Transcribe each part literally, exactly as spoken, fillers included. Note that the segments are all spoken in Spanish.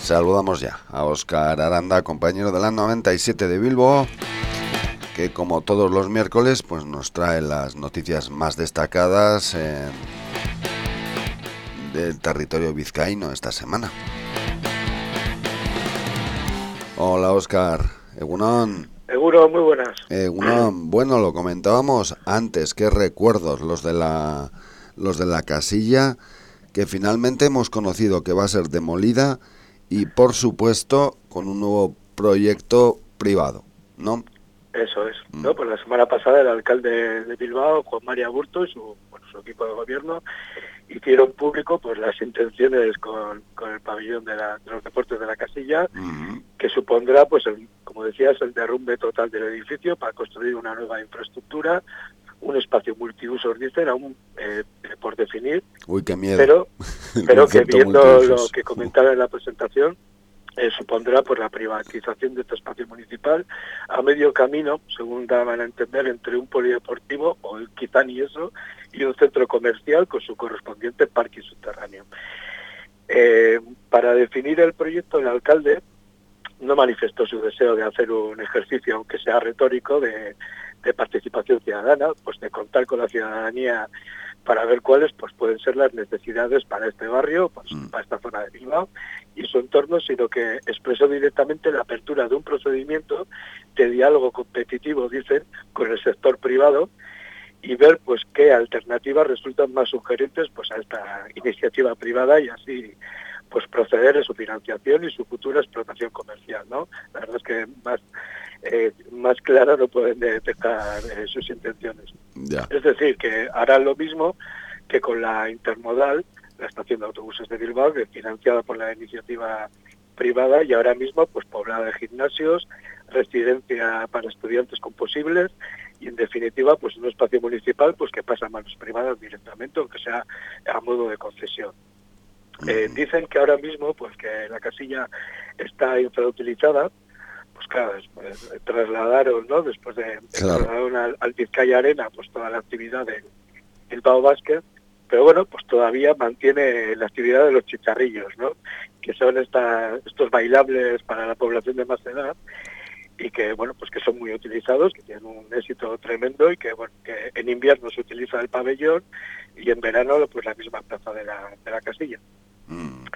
Saludamos ya a Óscar Aranda, compañero de la noventa y siete de Bilbo, que como todos los miércoles pues nos trae las noticias más destacadas eh, del territorio vizcaíno esta semana. Hola Óscar, Egunon. Seguro, muy buenas. Egunon, bueno, lo comentábamos antes, qué recuerdos los de la los de la casilla, que finalmente hemos conocido que va a ser demolida y por supuesto con un nuevo proyecto privado, ¿no? Eso es, Mm. ¿no? Pues la semana pasada el alcalde de Bilbao, Juan María Aburto, y su, bueno, su equipo de gobierno hicieron público pues las intenciones con, con el pabellón de, la, de los deportes de la casilla, Mm. que supondrá, pues el, como decías, el derrumbe total del edificio para construir una nueva infraestructura, un espacio multiusos, dicen, aún eh, por definir. Uy, qué miedo. Pero, pero que viendo multiusos. lo que comentaba en la presentación, Eh, supondrá pues la privatización de este espacio municipal a medio camino, según daban a entender, entre un polideportivo, o quizá ni eso, y un centro comercial con su correspondiente parque subterráneo. Eh, para definir el proyecto, el alcalde no manifestó su deseo de hacer un ejercicio, aunque sea retórico, de, de participación ciudadana, pues de contar con la ciudadanía para ver cuáles pues pueden ser las necesidades para este barrio, pues, Mm. para esta zona de Bilbao y su entorno, sino que expresó directamente la apertura de un procedimiento de diálogo competitivo, dicen, con el sector privado, y ver pues qué alternativas resultan más sugerentes pues a esta iniciativa privada y así pues proceder en su financiación y su futura explotación comercial, ¿no? La verdad es que más eh, más claro no pueden detectar eh, sus intenciones. Ya. Es decir, que harán lo mismo que con la Intermodal, la estación de autobuses de Bilbao, que es financiada por la iniciativa privada y ahora mismo pues poblada de gimnasios, residencia para estudiantes con posibles y en definitiva pues un espacio municipal pues que pasa a manos privadas directamente, aunque sea a modo de concesión. Eh, dicen que ahora mismo pues que la casilla está infrautilizada, pues claro, después trasladaron, ¿no? Después de Claro. trasladaron al, al Vizcaya Arena pues toda la actividad del Bilbao Basket, pero bueno, pues todavía mantiene la actividad de los chicharrillos, ¿no? Que son esta, estos bailables para la población de más edad y que bueno, pues que son muy utilizados, que tienen un éxito tremendo y que bueno, que en invierno se utiliza el pabellón y en verano pues la misma plaza de la, de la casilla. Mm.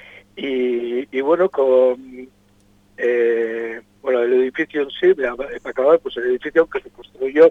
Y, y bueno, con eh, bueno, el edificio en sí, para acabar, pues el edificio que se construyó,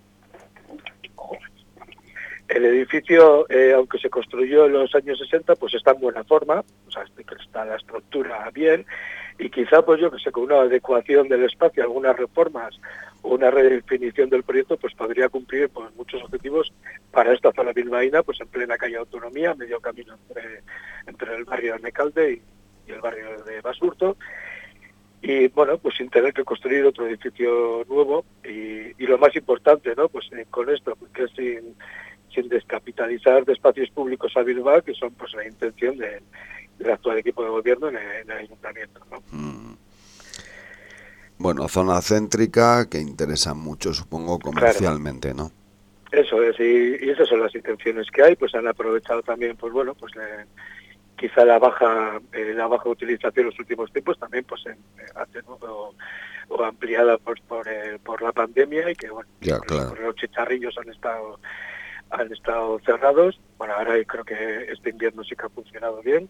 el edificio, eh, aunque se construyó en los años sesenta, pues está en buena forma, o sea, está la estructura bien, y quizá, pues yo que sé, con una adecuación del espacio, algunas reformas, o una redefinición del proyecto, pues podría cumplir pues, muchos objetivos para esta zona bilbaína, pues en plena calle Autonomía, medio camino entre, entre el barrio de Necalde y, y el barrio de Basurto, y bueno, pues sin tener que construir otro edificio nuevo, y, y lo más importante, ¿no? Pues eh, con esto, porque sin, sin descapitalizar de espacios públicos a Bilbao, que son pues la intención de, del actual equipo de gobierno en el, en el ayuntamiento, ¿no? Mm. Bueno, zona céntrica que interesa mucho, supongo, comercialmente, ¿no? Eso es, y, y esas son las intenciones que hay, pues han aprovechado también, pues bueno, pues eh, quizá la baja eh, la baja utilización en los últimos tiempos también pues en, o, o ampliada por por, eh, por la pandemia y que bueno, Ya, por, claro. por los chicharrillos han estado han estado cerrados. Bueno, ahora creo que este invierno sí que ha funcionado bien.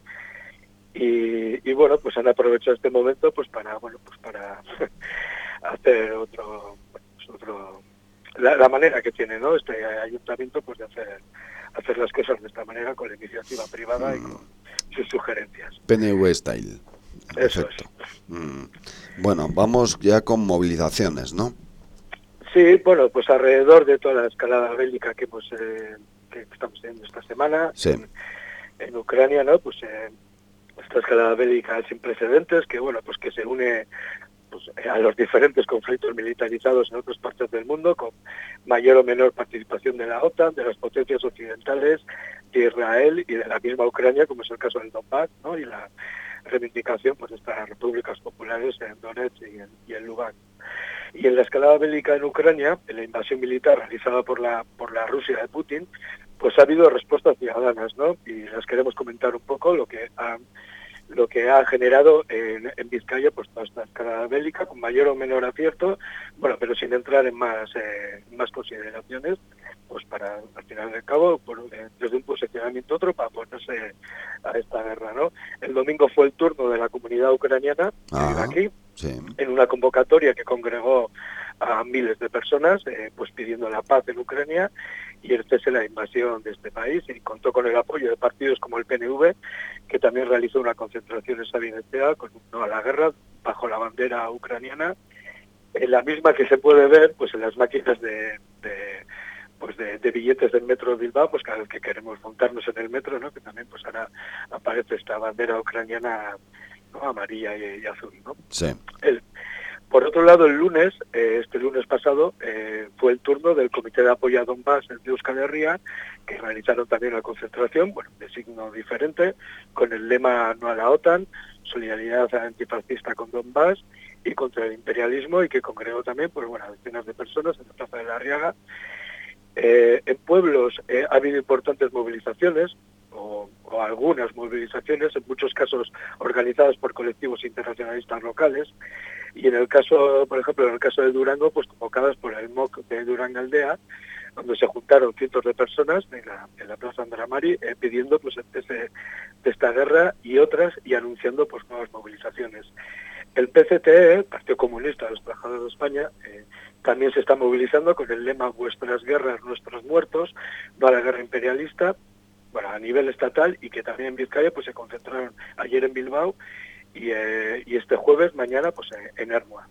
Y, y bueno, pues han aprovechado este momento pues para bueno pues para hacer otro, pues otro la, la manera que tiene, ¿no? Este ayuntamiento pues de hacer hacer las cosas de esta manera con la iniciativa privada y con sus sugerencias. P N V Style. Eso Perfecto. Mm. Bueno, vamos ya con movilizaciones, ¿no? Sí, bueno, pues alrededor de toda la escalada bélica que hemos eh, que estamos teniendo esta semana sí. en, en Ucrania, ¿no? Pues eh, esta escalada bélica sin precedentes que bueno, pues que se une pues, a los diferentes conflictos militarizados en otras partes del mundo, con mayor o menor participación de la OTAN, de las potencias occidentales, de Israel y de la misma Ucrania, como es el caso del Donbass, ¿no? Y la reivindicación pues, de estas repúblicas populares en Donetsk y en, y en Lugansk. Y en la escalada bélica en Ucrania, en la invasión militar realizada por la por la Rusia de Putin, pues ha habido respuestas ciudadanas, ¿no? Y las queremos comentar un poco, lo que han lo que ha generado en, en Vizcaya pues toda esta escalada bélica con mayor o menor acierto, bueno, pero sin entrar en más eh, más consideraciones, pues para al final del cabo, por, eh, desde un posicionamiento otro para ponerse a esta guerra, ¿no? El domingo fue el turno de la comunidad ucraniana que vive aquí, sí. en una convocatoria que congregó a miles de personas, eh, pues pidiendo la paz en Ucrania y el cese de la invasión de este país, y contó con el apoyo de partidos como el P N V, que también realizó una concentración en Sabinetea con un no a la guerra bajo la bandera ucraniana, en la misma que se puede ver pues en las máquinas de, de pues de, de billetes del metro de Bilbao, pues cada vez que queremos montarnos en el metro, ¿no? Que también pues ahora aparece esta bandera ucraniana, ¿no? Amarilla y, y azul, ¿no? Sí. El, Por otro lado, el lunes, eh, este lunes pasado, eh, fue el turno del Comité de Apoyo a Donbass de Euskal Herria, que realizaron también una concentración, bueno, de signo diferente, con el lema No a la OTAN, solidaridad antifascista con Donbass y contra el imperialismo, y que congregó también, pues bueno, a decenas de personas en la Plaza de la Arriaga. Eh, en pueblos eh, ha habido importantes movilizaciones, o, o algunas movilizaciones, en muchos casos organizadas por colectivos internacionalistas locales, y en el caso, por ejemplo, en el caso de Durango, pues convocadas por el M O C de Durango Aldea, donde se juntaron cientos de personas en la, en la Plaza Andramari eh, pidiendo pues el cese de esta guerra y otras, y anunciando pues nuevas movilizaciones. El P C T E, el Partido Comunista de los Trabajadores de España, eh, también se está movilizando con el lema Vuestras guerras, nuestros muertos, no a la guerra imperialista, bueno, a nivel estatal, y que también en Vizcaya pues se concentraron ayer en Bilbao y, eh, y este jueves, mañana, pues en, en Ermua.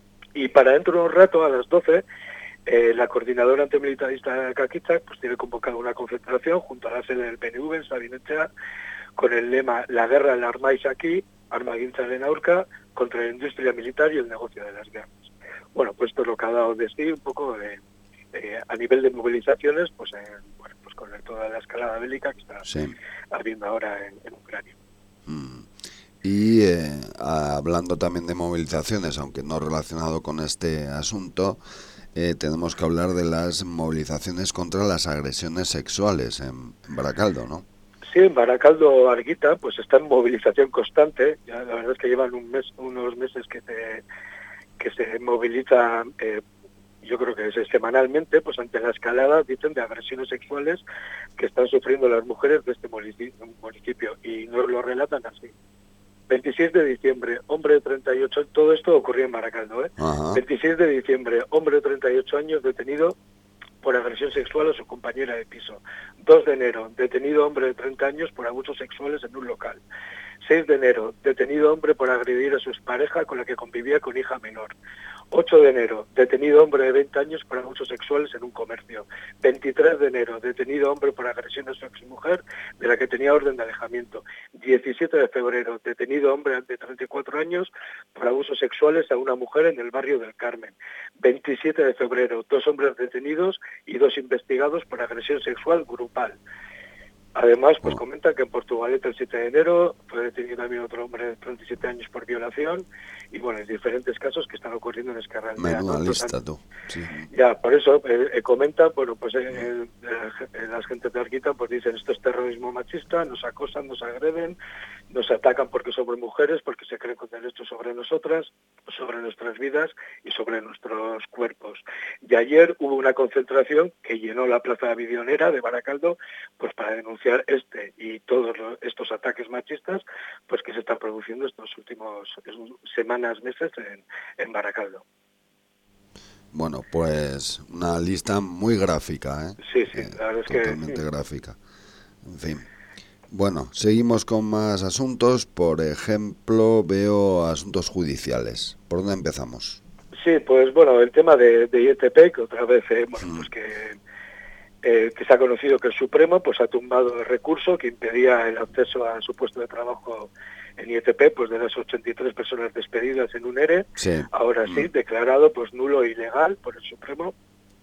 Y para dentro de un rato, a las doce, eh, la coordinadora antimilitarista de Caquizac pues tiene convocado una concentración junto a la sede del P N V en Sabinetxea con el lema La guerra la armáis aquí, armagintzaren aurka, contra la industria militar y el negocio de las guerras. Bueno, pues esto es lo que ha dado de sí un poco de, eh, a nivel de movilizaciones, pues, eh, bueno, pues con toda la escalada bélica que está sí. habiendo ahora en, en Ucrania. Mm. Y eh, hablando también de movilizaciones, aunque no relacionado con este asunto, eh, tenemos que hablar de las movilizaciones contra las agresiones sexuales en, en Baracaldo, ¿no? Sí, en Baracaldo, Arguita, pues está en movilización constante. Ya la verdad es que llevan un mes, unos meses que se, que se moviliza, eh, yo creo que es semanalmente, pues ante la escalada, dicen, de agresiones sexuales que están sufriendo las mujeres de este municipio, y nos lo relatan así. veintiséis de diciembre, hombre de treinta y ocho, todo esto ocurrió en Baracaldo, ¿eh? Ajá. veintiséis de diciembre, hombre de treinta y ocho años detenido por agresión sexual a su compañera de piso. dos de enero, detenido hombre de treinta años por abusos sexuales en un local. seis de enero, detenido hombre por agredir a su expareja con la que convivía con hija menor. ocho de enero, detenido hombre de veinte años por abusos sexuales en un comercio. veintitrés de enero, detenido hombre por agresión a su exmujer de la que tenía orden de alejamiento. diecisiete de febrero, detenido hombre de treinta y cuatro años por abusos sexuales a una mujer en el barrio del Carmen. veintisiete de febrero, dos hombres detenidos y dos investigados por agresión sexual grupal. Además, pues comentan que en Portugalete el siete de enero fue detenido también otro hombre de treinta y siete años por violación, y bueno, en diferentes casos que están ocurriendo en Escarraldea. Menuda ¿no? lista, Entonces, tú. Sí. Ya, por eso eh, eh, comentan, bueno, pues eh, eh, las gentes de Arguita pues dicen esto es terrorismo machista, nos acosan, nos agreden, nos atacan porque somos mujeres, porque se creen con derechos sobre nosotras, sobre nuestras vidas y sobre nuestros cuerpos. Y ayer hubo una concentración que llenó la plaza Vidionera de Baracaldo, pues para denunciar este y todos los, estos ataques machistas, pues que se están produciendo estos últimos semanas, meses en, en Baracaldo. Bueno, pues una lista muy gráfica, ¿eh? Sí, sí, eh, la verdad es totalmente que... gráfica. En fin. Bueno, seguimos con más asuntos. Por ejemplo, veo asuntos judiciales. ¿Por dónde empezamos? Sí, pues bueno, el tema de, de I E T P, que otra vez, eh, bueno, mm. pues que, eh, que se ha conocido que el Supremo pues ha tumbado el recurso que impedía el acceso a su puesto de trabajo en I E T P, pues de las ochenta y tres personas despedidas en un E R E, sí. ahora sí, mm. declarado pues nulo e ilegal por el Supremo,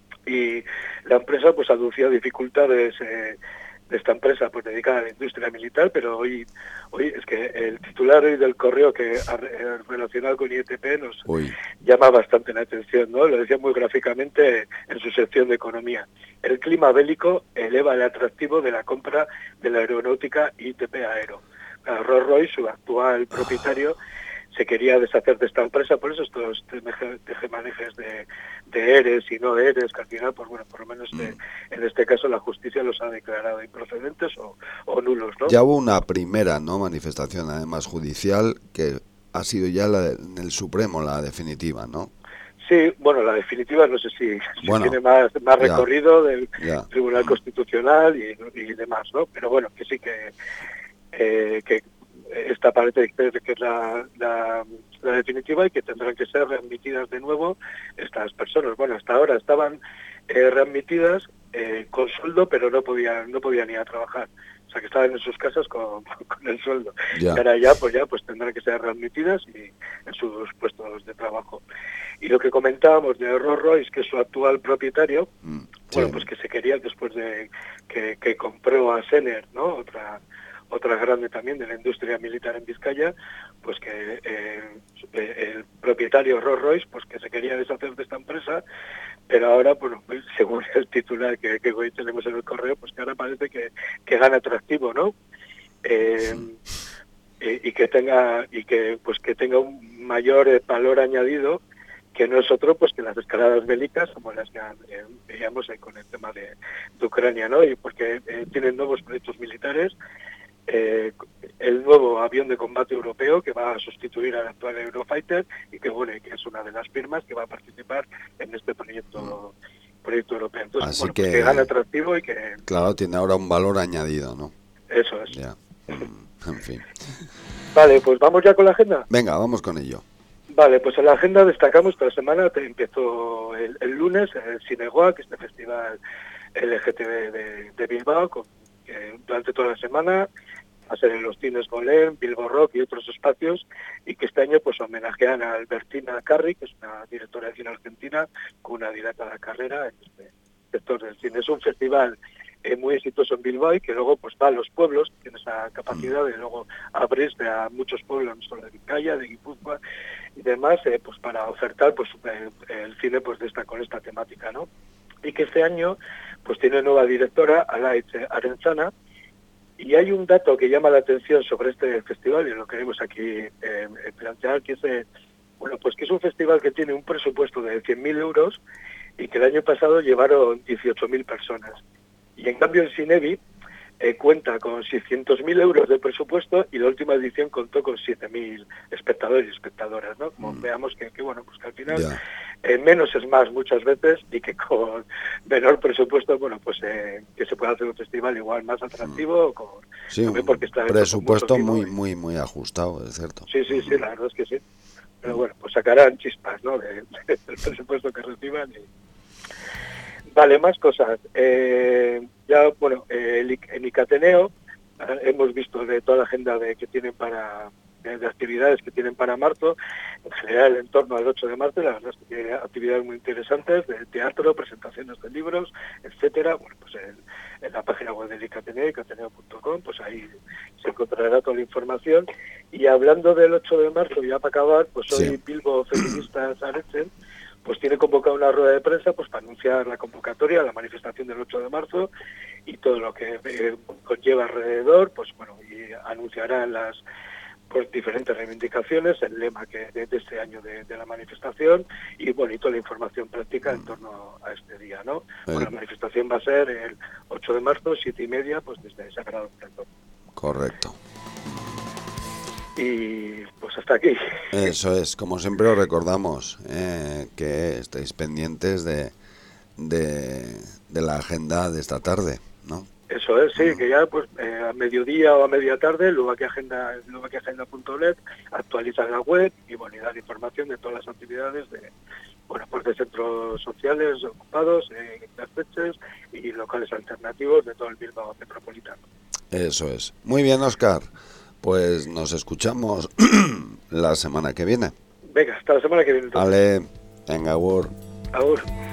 y la empresa pues aducía dificultades eh, de esta empresa pues dedicada a la industria militar, pero hoy hoy es que el titular hoy del correo que ha relacionado con I E T P nos Uy. llama bastante la atención, ¿no? Lo decía muy gráficamente en su sección de economía. El clima bélico eleva el atractivo de la compra de la aeronáutica I T P Aero. Rolls Royce, su actual propietario, se quería deshacer de esta empresa, por eso estos tejemanejes de, de ERES y no ERES, que al final, pues bueno, por lo menos de, en este caso la justicia los ha declarado improcedentes o, o nulos, ¿no? Ya hubo una primera, ¿no?, manifestación, además judicial, que ha sido ya la de, en el Supremo, la definitiva, ¿no? Sí, bueno, la definitiva no sé si, si bueno, tiene más, más ya, recorrido del ya. Tribunal Constitucional y, y demás, ¿no? Pero bueno, que sí que, eh, que esta parece que es la, la, la definitiva y que tendrán que ser readmitidas de nuevo estas personas. Bueno, hasta ahora estaban eh, readmitidas eh, con sueldo, pero no podían no podían ir a trabajar. O sea, que estaban en sus casas con, con el sueldo. Ya. Y ahora ya, pues ya pues tendrán que ser readmitidas y en sus puestos de trabajo. Y lo que comentábamos de Rolls Royce, que es su actual propietario, mm, sí. bueno, pues que se quería después de que, que compró a Sener, ¿no? Otra otra grande también de la industria militar en Vizcaya, pues que eh, el propietario Rolls Royce, pues que se quería deshacer de esta empresa, pero ahora, bueno, pues, según el titular que, que hoy tenemos en el correo, pues que ahora parece que, que gana atractivo, ¿no? Eh, y, y que tenga y que pues que tenga un mayor eh, valor añadido, que no es otro pues que las escaladas bélicas como las que eh, veíamos ahí con el tema de, de Ucrania, ¿no? Y porque eh, tienen nuevos proyectos militares. Eh, el nuevo avión de combate europeo que va a sustituir al actual Eurofighter y que bueno que es una de las firmas que va a participar en este proyecto mm. proyecto europeo. Entonces, Así bueno, que, pues que gana atractivo y que... Claro, tiene ahora un valor añadido, ¿no? Eso es. Ya. Mm, en fin. Vale, pues vamos ya con la agenda. Venga, vamos con ello. Vale, pues en la agenda destacamos que la semana te empezó el, el lunes el Cinegoa, que es el festival L G T B de, de Bilbao, con, que durante toda la semana a ser en los cines Golem, Bilbo Rock y otros espacios, y que este año pues homenajean a Albertina Carri, que es una directora de cine argentina con una dilatada carrera en este sector del cine. Es un festival eh, muy exitoso en Bilbao y que luego pues va a los pueblos, tiene esa capacidad de luego abrirse a muchos pueblos, no solo de Vizcaya, de Guipúzcoa y demás, eh, pues para ofertar pues el, el cine pues de esta con esta temática, ¿no? Y que este año pues tiene nueva directora, Alaitz Arenzana. Y hay un dato que llama la atención sobre este festival y lo queremos aquí eh, plantear, que es, eh, bueno, pues que es un festival que tiene un presupuesto de cien mil euros y que el año pasado llevaron dieciocho mil personas. Y en cambio el Cinebi eh, cuenta con seiscientos mil euros de presupuesto y la última edición contó con siete mil espectadores y espectadoras, ¿no? Como mm. veamos que, que, bueno, pues que al final yeah. eh, menos es más muchas veces y que con menor presupuesto, bueno, pues eh, que se puede hacer un festival igual más atractivo. Mm. Con, sí, un porque está presupuesto muy, y... muy, muy ajustado, es cierto. Sí, sí, sí, la verdad es que sí. Pero bueno, pues sacarán chispas, ¿no? De, de, del presupuesto que reciban y... Vale, más cosas. Eh, ya, bueno, eh, en Icateneo eh, hemos visto de toda la agenda de que tienen para de, de actividades que tienen para marzo, en general en torno al ocho de marzo, la verdad es que tiene actividades muy interesantes de teatro, presentaciones de libros, etcétera. Bueno, pues en, en la página web del Icateneo, icateneo punto com, pues ahí se encontrará toda la información. Y hablando del ocho de marzo, ya para acabar, pues hoy sí. Bilbo Feministas Aretzen pues tiene convocada una rueda de prensa pues para anunciar la convocatoria, la manifestación del ocho de marzo y todo lo que eh, conlleva alrededor, pues bueno, y anunciará las pues diferentes reivindicaciones, el lema que de, de este año de, de la manifestación y bueno, y toda la información práctica en torno a este día, ¿no? Bueno, la manifestación va a ser el ocho de marzo, siete y media, pues desde Sagrado Centro. Correcto. Y pues hasta aquí. Eso es, como siempre os recordamos eh, que estéis pendientes de, de, de la agenda de esta tarde, ¿no? Eso es, sí, uh-huh. que ya pues eh, a mediodía o a media tarde, luego aquí agenda, luego aquí agenda punto net, actualizan la web y bueno, y dar información de todas las actividades de bueno, pues de centros sociales ocupados, eh, fechas y locales alternativos de todo el Bilbao metropolitano. Eso es. Muy bien, Óscar. Pues nos escuchamos la semana que viene. Venga, hasta la semana que viene. Vale, venga, agur. Agur.